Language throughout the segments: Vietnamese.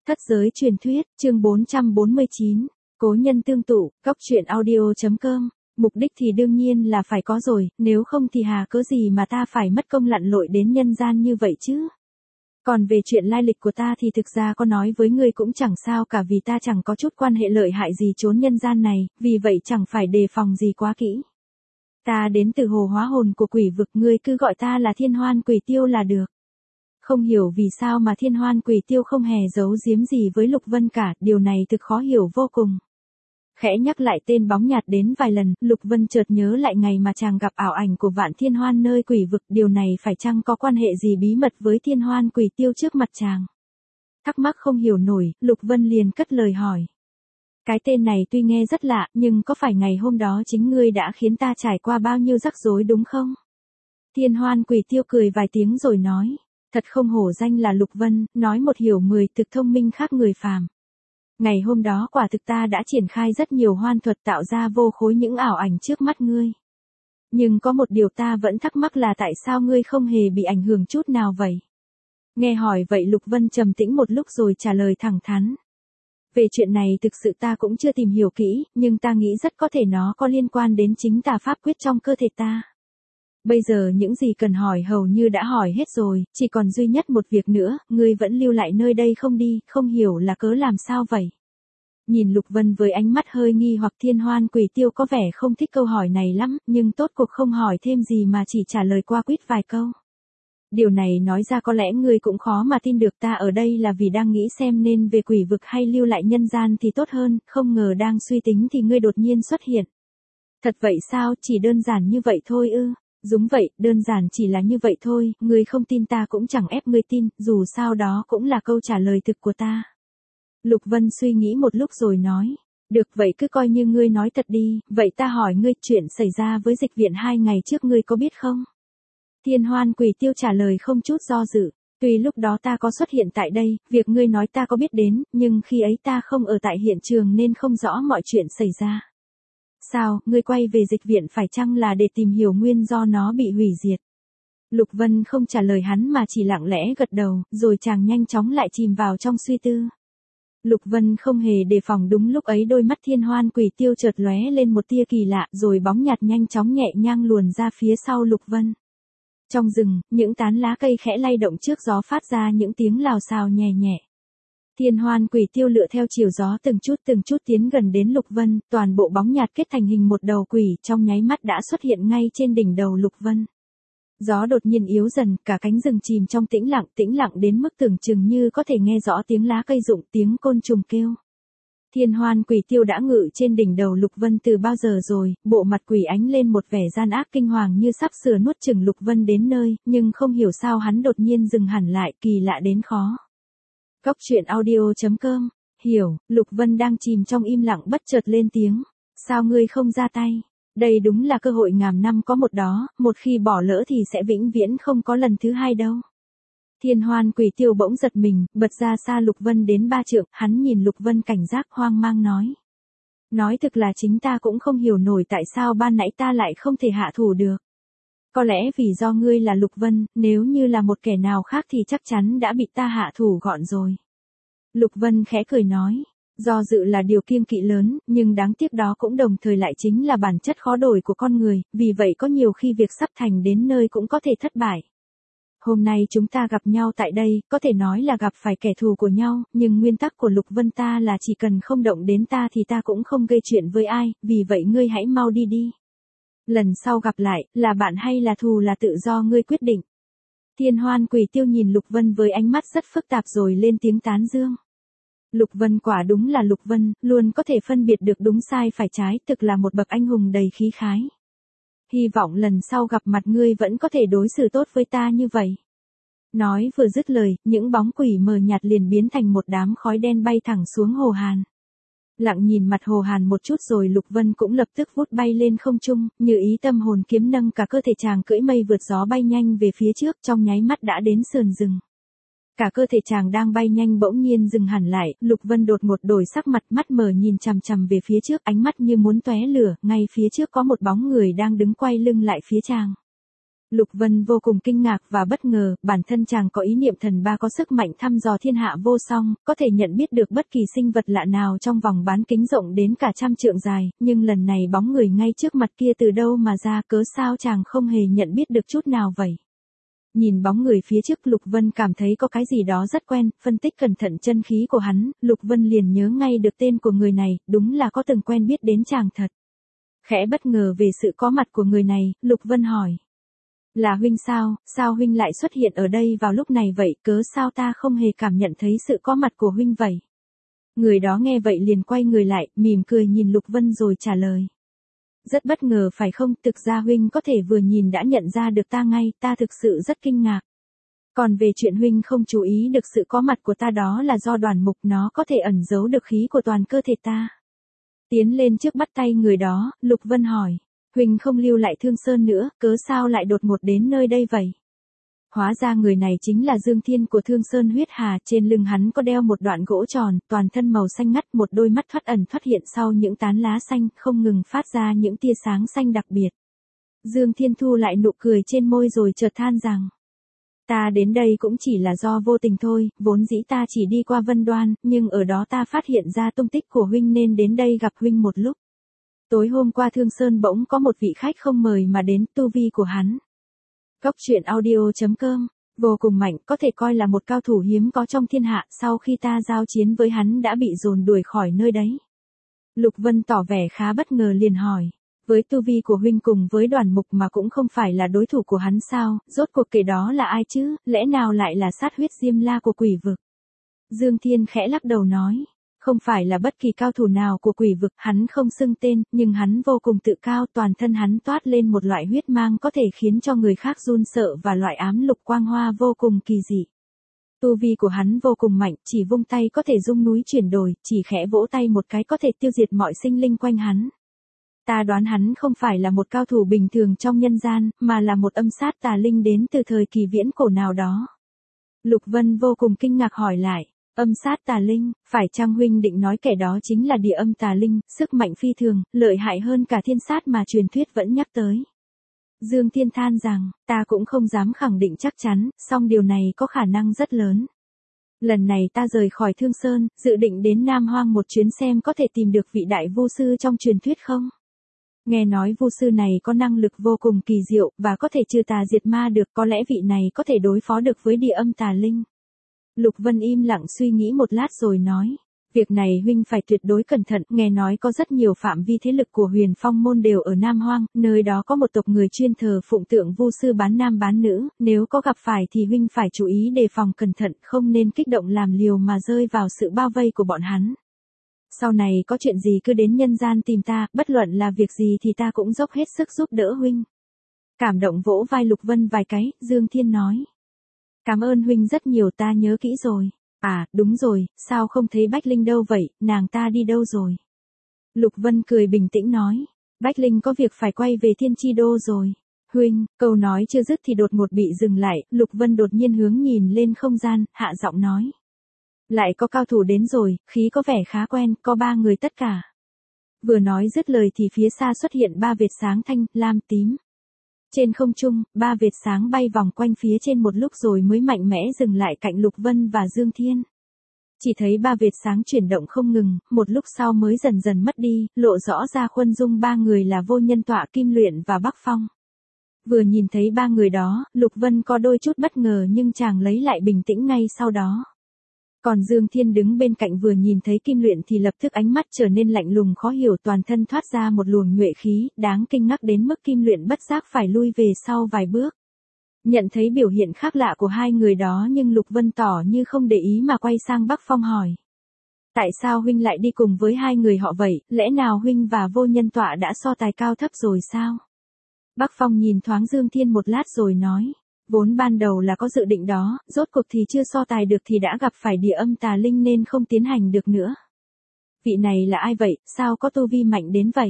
Thất giới truyền thuyết, chương 449, cố nhân tương tụ, góc truyện audio.com, mục đích thì đương nhiên là phải có rồi, nếu không thì hà cớ gì mà ta phải mất công lặn lội đến nhân gian như vậy chứ. Còn về chuyện lai lịch của ta thì thực ra có nói với ngươi cũng chẳng sao cả vì ta chẳng có chút quan hệ lợi hại gì trốn nhân gian này, vì vậy chẳng phải đề phòng gì quá kỹ. Ta đến từ hồ hóa hồn của quỷ vực, ngươi cứ gọi ta là Thiên Hoan Quỷ Tiêu là được. Không hiểu vì sao mà Thiên Hoan Quỷ Tiêu không hề giấu giếm gì với Lục Vân cả, điều này thực khó hiểu vô cùng. Khẽ nhắc lại tên bóng nhạt đến vài lần, Lục Vân chợt nhớ lại ngày mà chàng gặp ảo ảnh của Vạn Thiên Hoan nơi quỷ vực, điều này phải chăng có quan hệ gì bí mật với Thiên Hoan Quỷ Tiêu trước mặt chàng. Thắc mắc không hiểu nổi, Lục Vân liền cất lời hỏi. Cái tên này tuy nghe rất lạ, nhưng có phải ngày hôm đó chính ngươi đã khiến ta trải qua bao nhiêu rắc rối đúng không? Thiên Hoan Quỷ Tiêu cười vài tiếng rồi nói. Thật không hổ danh là Lục Vân, nói một hiểu mười, thực thông minh khác người phàm. Ngày hôm đó quả thực ta đã triển khai rất nhiều hoan thuật tạo ra vô khối những ảo ảnh trước mắt ngươi. Nhưng có một điều ta vẫn thắc mắc là tại sao ngươi không hề bị ảnh hưởng chút nào vậy? Nghe hỏi vậy Lục Vân trầm tĩnh một lúc rồi trả lời thẳng thắn. Về chuyện này thực sự ta cũng chưa tìm hiểu kỹ, nhưng ta nghĩ rất có thể nó có liên quan đến chính tà pháp quyết trong cơ thể ta. Bây giờ những gì cần hỏi hầu như đã hỏi hết rồi, chỉ còn duy nhất một việc nữa, ngươi vẫn lưu lại nơi đây không đi, không hiểu là cớ làm sao vậy? Nhìn Lục Vân với ánh mắt hơi nghi hoặc Thiên Hoan Quỷ Tiêu có vẻ không thích câu hỏi này lắm, nhưng tốt cuộc không hỏi thêm gì mà chỉ trả lời qua quýt vài câu. Điều này nói ra có lẽ ngươi cũng khó mà tin được, ta ở đây là vì đang nghĩ xem nên về quỷ vực hay lưu lại nhân gian thì tốt hơn, không ngờ đang suy tính thì ngươi đột nhiên xuất hiện. Thật vậy sao, chỉ đơn giản như vậy thôi ư? Đúng vậy, đơn giản chỉ là như vậy thôi, ngươi không tin ta cũng chẳng ép ngươi tin, dù sao đó cũng là câu trả lời thực của ta. Lục Vân suy nghĩ một lúc rồi nói, được vậy cứ coi như ngươi nói thật đi, vậy ta hỏi ngươi chuyện xảy ra với dịch viện 2 ngày trước ngươi có biết không? Thiên Hoan Quỷ Tiêu trả lời không chút do dự, tuy lúc đó ta có xuất hiện tại đây, việc ngươi nói ta có biết đến, nhưng khi ấy ta không ở tại hiện trường nên không rõ mọi chuyện xảy ra. Sao, ngươi quay về dịch viện phải chăng là để tìm hiểu nguyên do nó bị hủy diệt? Lục Vân không trả lời hắn mà chỉ lặng lẽ gật đầu, rồi chàng nhanh chóng lại chìm vào trong suy tư. Lục Vân không hề đề phòng, đúng lúc ấy đôi mắt Thiên Hoan Quỷ Tiêu chợt lóe lên một tia kỳ lạ, rồi bóng nhạt nhanh chóng nhẹ nhàng luồn ra phía sau Lục Vân. Trong rừng, những tán lá cây khẽ lay động trước gió phát ra những tiếng lào xào nhẹ nhẹ. Thiên Hoan Quỷ Tiêu lựa theo chiều gió từng chút tiến gần đến Lục Vân, toàn bộ bóng nhạt kết thành hình một đầu quỷ, trong nháy mắt đã xuất hiện ngay trên đỉnh đầu Lục Vân. Gió đột nhiên yếu dần, cả cánh rừng chìm trong tĩnh lặng đến mức tưởng chừng như có thể nghe rõ tiếng lá cây rụng, tiếng côn trùng kêu. Thiên Hoan Quỷ Tiêu đã ngự trên đỉnh đầu Lục Vân từ bao giờ rồi, bộ mặt quỷ ánh lên một vẻ gian ác kinh hoàng như sắp sửa nuốt chửng Lục Vân đến nơi, nhưng không hiểu sao hắn đột nhiên dừng hẳn lại, kỳ lạ đến khó. Góc truyện audio.com, hiểu, Lục Vân đang chìm trong im lặng bất chợt lên tiếng, sao ngươi không ra tay? Đây đúng là cơ hội ngàn năm có một đó, một khi bỏ lỡ thì sẽ vĩnh viễn không có lần thứ hai đâu. Thiên Hoan Quỷ Tiêu bỗng giật mình, bật ra xa Lục Vân đến 3 trượng, hắn nhìn Lục Vân cảnh giác hoang mang nói. Nói thực là chính ta cũng không hiểu nổi tại sao ban nãy ta lại không thể hạ thủ được. Có lẽ vì do ngươi là Lục Vân, nếu như là một kẻ nào khác thì chắc chắn đã bị ta hạ thủ gọn rồi. Lục Vân khẽ cười nói, do dự là điều kiêng kỵ lớn, nhưng đáng tiếc đó cũng đồng thời lại chính là bản chất khó đổi của con người, vì vậy có nhiều khi việc sắp thành đến nơi cũng có thể thất bại. Hôm nay chúng ta gặp nhau tại đây, có thể nói là gặp phải kẻ thù của nhau, nhưng nguyên tắc của Lục Vân ta là chỉ cần không động đến ta thì ta cũng không gây chuyện với ai, vì vậy ngươi hãy mau đi đi. Lần sau gặp lại, là bạn hay là thù là tự do ngươi quyết định. Thiên Hoan Quỷ Tiêu nhìn Lục Vân với ánh mắt rất phức tạp rồi lên tiếng tán dương. Lục Vân quả đúng là Lục Vân, luôn có thể phân biệt được đúng sai phải trái, thực là một bậc anh hùng đầy khí khái. Hy vọng lần sau gặp mặt ngươi vẫn có thể đối xử tốt với ta như vậy. Nói vừa dứt lời, những bóng quỷ mờ nhạt liền biến thành một đám khói đen bay thẳng xuống Hồ Hàn. Lặng nhìn mặt Hồ Hàn một chút rồi Lục Vân cũng lập tức vút bay lên không trung, như ý tâm hồn kiếm nâng cả cơ thể chàng cưỡi mây vượt gió bay nhanh về phía trước, trong nháy mắt đã đến sườn rừng. Cả cơ thể chàng đang bay nhanh bỗng nhiên dừng hẳn lại, Lục Vân đột ngột đổi sắc mặt, mắt mờ nhìn chằm chằm về phía trước, ánh mắt như muốn tóe lửa, ngay phía trước có một bóng người đang đứng quay lưng lại phía chàng. Lục Vân vô cùng kinh ngạc và bất ngờ, bản thân chàng có ý niệm thần ba có sức mạnh thăm dò thiên hạ vô song, có thể nhận biết được bất kỳ sinh vật lạ nào trong vòng bán kính rộng đến cả trăm trượng dài, nhưng lần này bóng người ngay trước mặt kia từ đâu mà ra, cớ sao chàng không hề nhận biết được chút nào vậy? Nhìn bóng người phía trước Lục Vân cảm thấy có cái gì đó rất quen, phân tích cẩn thận chân khí của hắn, Lục Vân liền nhớ ngay được tên của người này, đúng là có từng quen biết đến chàng thật. Khẽ bất ngờ về sự có mặt của người này, Lục Vân hỏi. Là huynh sao huynh lại xuất hiện ở đây vào lúc này vậy, cớ sao ta không hề cảm nhận thấy sự có mặt của huynh vậy? Người đó nghe vậy liền quay người lại, mỉm cười nhìn Lục Vân rồi trả lời. Rất bất ngờ phải không, thực ra huynh có thể vừa nhìn đã nhận ra được ta ngay, ta thực sự rất kinh ngạc. Còn về chuyện huynh không chú ý được sự có mặt của ta đó là do Đoàn Mục, nó có thể ẩn giấu được khí của toàn cơ thể ta. Tiến lên trước bắt tay người đó, Lục Vân hỏi. Huynh không lưu lại Thương Sơn nữa, cớ sao lại đột ngột đến nơi đây vậy? Hóa ra người này chính là Dương Thiên của Thương Sơn Huyết Hà, trên lưng hắn có đeo một đoạn gỗ tròn, toàn thân màu xanh ngắt, một đôi mắt thoắt ẩn thoắt hiện sau những tán lá xanh, không ngừng phát ra những tia sáng xanh đặc biệt. Dương Thiên thu lại nụ cười trên môi rồi chợt than rằng. Ta đến đây cũng chỉ là do vô tình thôi, vốn dĩ ta chỉ đi qua Vân Đoan, nhưng ở đó ta phát hiện ra tung tích của huynh nên đến đây gặp huynh một lúc. Tối hôm qua Thương Sơn bỗng có một vị khách không mời mà đến, tu vi của hắn. Góc truyện audio.com, vô cùng mạnh, có thể coi là một cao thủ hiếm có trong thiên hạ, sau khi ta giao chiến với hắn đã bị dồn đuổi khỏi nơi đấy. Lục Vân tỏ vẻ khá bất ngờ liền hỏi, với tu vi của huynh cùng với Đoàn Mục mà cũng không phải là đối thủ của hắn sao, rốt cuộc kẻ đó là ai chứ, lẽ nào lại là sát huyết Diêm La của quỷ vực? Dương Thiên khẽ lắc đầu nói. Không phải là bất kỳ cao thủ nào của quỷ vực, hắn không xưng tên, nhưng hắn vô cùng tự cao, toàn thân hắn toát lên một loại huyết mang có thể khiến cho người khác run sợ và loại ám lục quang hoa vô cùng kỳ dị. Tu vi của hắn vô cùng mạnh, chỉ vung tay có thể rung núi chuyển đổi, chỉ khẽ vỗ tay một cái có thể tiêu diệt mọi sinh linh quanh hắn. Ta đoán hắn không phải là một cao thủ bình thường trong nhân gian, mà là một âm sát tà linh đến từ thời kỳ viễn cổ nào đó. Lục Vân vô cùng kinh ngạc hỏi lại. Âm sát tà linh, phải chăng huynh định nói kẻ đó chính là địa âm tà linh, sức mạnh phi thường, lợi hại hơn cả thiên sát mà truyền thuyết vẫn nhắc tới. Dương Thiên than rằng, ta cũng không dám khẳng định chắc chắn, song điều này có khả năng rất lớn. Lần này ta rời khỏi Thương Sơn, dự định đến Nam Hoang một chuyến xem có thể tìm được vị đại vu sư trong truyền thuyết không? Nghe nói vu sư này có năng lực vô cùng kỳ diệu, và có thể trừ tà diệt ma được, có lẽ vị này có thể đối phó được với địa âm tà linh. Lục Vân im lặng suy nghĩ một lát rồi nói, việc này huynh phải tuyệt đối cẩn thận, nghe nói có rất nhiều phạm vi thế lực của Huyền Phong môn đều ở Nam Hoang, nơi đó có một tộc người chuyên thờ phụng tượng vu sư bán nam bán nữ, nếu có gặp phải thì huynh phải chú ý đề phòng cẩn thận, không nên kích động làm liều mà rơi vào sự bao vây của bọn hắn. Sau này có chuyện gì cứ đến nhân gian tìm ta, bất luận là việc gì thì ta cũng dốc hết sức giúp đỡ huynh. Cảm động vỗ vai Lục Vân vài cái, Dương Thiên nói. Cảm ơn huynh rất nhiều, ta nhớ kỹ rồi. À, đúng rồi, sao không thấy Bách Linh đâu vậy, nàng ta đi đâu rồi? Lục Vân cười bình tĩnh nói. Bách Linh có việc phải quay về Thiên Chi Đô rồi. Huynh, câu nói chưa dứt thì đột ngột bị dừng lại, Lục Vân đột nhiên hướng nhìn lên không gian, hạ giọng nói. Lại có cao thủ đến rồi, khí có vẻ khá quen, có 3 người tất cả. Vừa nói dứt lời thì phía xa xuất hiện 3 vệt sáng thanh, lam, tím. Trên không trung, 3 vệt sáng bay vòng quanh phía trên một lúc rồi mới mạnh mẽ dừng lại cạnh Lục Vân và Dương Thiên. Chỉ thấy 3 vệt sáng chuyển động không ngừng, một lúc sau mới dần dần mất đi, lộ rõ ra khuôn dung 3 người là Vô Nhân Tọa, Kim Luyện và Bắc Phong. Vừa nhìn thấy 3 người đó, Lục Vân có đôi chút bất ngờ nhưng chàng lấy lại bình tĩnh ngay sau đó. Còn Dương Thiên đứng bên cạnh vừa nhìn thấy Kim Luyện thì lập tức ánh mắt trở nên lạnh lùng khó hiểu, toàn thân thoát ra một luồng nhuệ khí, đáng kinh ngạc đến mức Kim Luyện bất giác phải lui về sau vài bước. Nhận thấy biểu hiện khác lạ của hai người đó nhưng Lục Vân tỏ như không để ý mà quay sang Bắc Phong hỏi. Tại sao huynh lại đi cùng với hai người họ vậy, lẽ nào huynh và Vô Nhân Tọa đã so tài cao thấp rồi sao? Bắc Phong nhìn thoáng Dương Thiên một lát rồi nói. Vốn ban đầu là có dự định đó, rốt cuộc thì chưa so tài được thì đã gặp phải địa âm tà linh nên không tiến hành được nữa. Vị này là ai vậy, sao có tu vi mạnh đến vậy?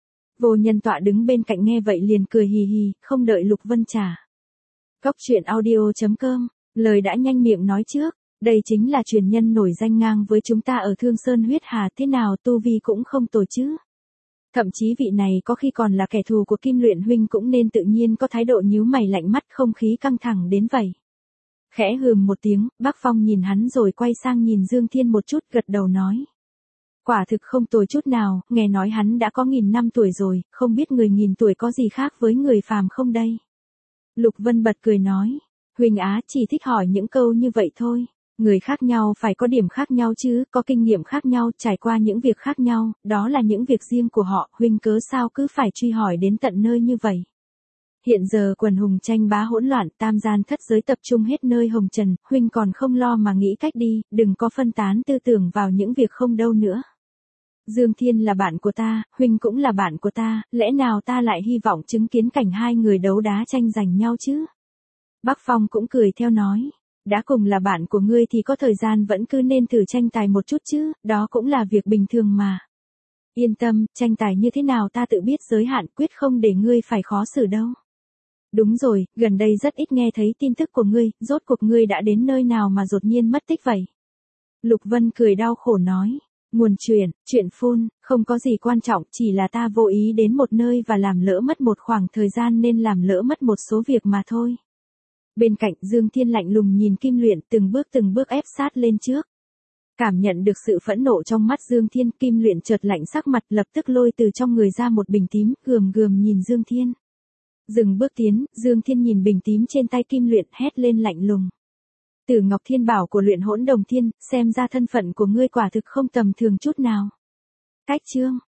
Vô Nhân Tọa đứng bên cạnh nghe vậy liền cười hì hì, không đợi Lục Vân trả. Góc truyện audio.com, lời đã nhanh miệng nói trước, đây chính là truyền nhân nổi danh ngang với chúng ta ở Thương Sơn Huyết Hà, thế nào tu vi cũng không tồi chứ. Thậm chí vị này có khi còn là kẻ thù của Kim Luyện huynh cũng nên tự nhiên có thái độ nhíu mày lạnh mắt, không khí căng thẳng đến vậy. Khẽ hừm một tiếng, Bác Phong nhìn hắn rồi quay sang nhìn Dương Thiên một chút, gật đầu nói. Quả thực không tồi chút nào, nghe nói hắn đã có 1000 năm tuổi rồi, không biết người 1000 tuổi có gì khác với người phàm không đây? Lục Vân bật cười nói, huynh á chỉ thích hỏi những câu như vậy thôi. Người khác nhau phải có điểm khác nhau chứ, có kinh nghiệm khác nhau, trải qua những việc khác nhau, đó là những việc riêng của họ, huynh cớ sao cứ phải truy hỏi đến tận nơi như vậy. Hiện giờ quần hùng tranh bá hỗn loạn, tam gian thất giới tập trung hết nơi hồng trần, huynh còn không lo mà nghĩ cách đi, đừng có phân tán tư tưởng vào những việc không đâu nữa. Dương Thiên là bạn của ta, huynh cũng là bạn của ta, lẽ nào ta lại hy vọng chứng kiến cảnh hai người đấu đá tranh giành nhau chứ? Bác Phong cũng cười theo nói, đã cùng là bạn của ngươi thì có thời gian vẫn cứ nên thử tranh tài một chút chứ, đó cũng là việc bình thường mà. Yên tâm, tranh tài như thế nào ta tự biết giới hạn, quyết không để ngươi phải khó xử đâu. Đúng rồi, gần đây rất ít nghe thấy tin tức của ngươi, rốt cuộc ngươi đã đến nơi nào mà đột nhiên mất tích vậy? Lục Vân cười đau khổ nói, nguồn chuyện phun, không có gì quan trọng, chỉ là ta vô ý đến một nơi và làm lỡ mất một khoảng thời gian nên làm lỡ mất một số việc mà thôi. Bên cạnh Dương Thiên lạnh lùng nhìn Kim Luyện từng bước ép sát lên trước. Cảm nhận được sự phẫn nộ trong mắt Dương Thiên, Kim Luyện chợt lạnh sắc mặt, lập tức lôi từ trong người ra một bình tím, gườm nhìn Dương Thiên. Dừng bước tiến, Dương Thiên nhìn bình tím trên tay Kim Luyện, hét lên lạnh lùng. Tử Ngọc Thiên Bảo của Luyện Hỗn Đồng Thiên, xem ra thân phận của ngươi quả thực không tầm thường chút nào. Cách chương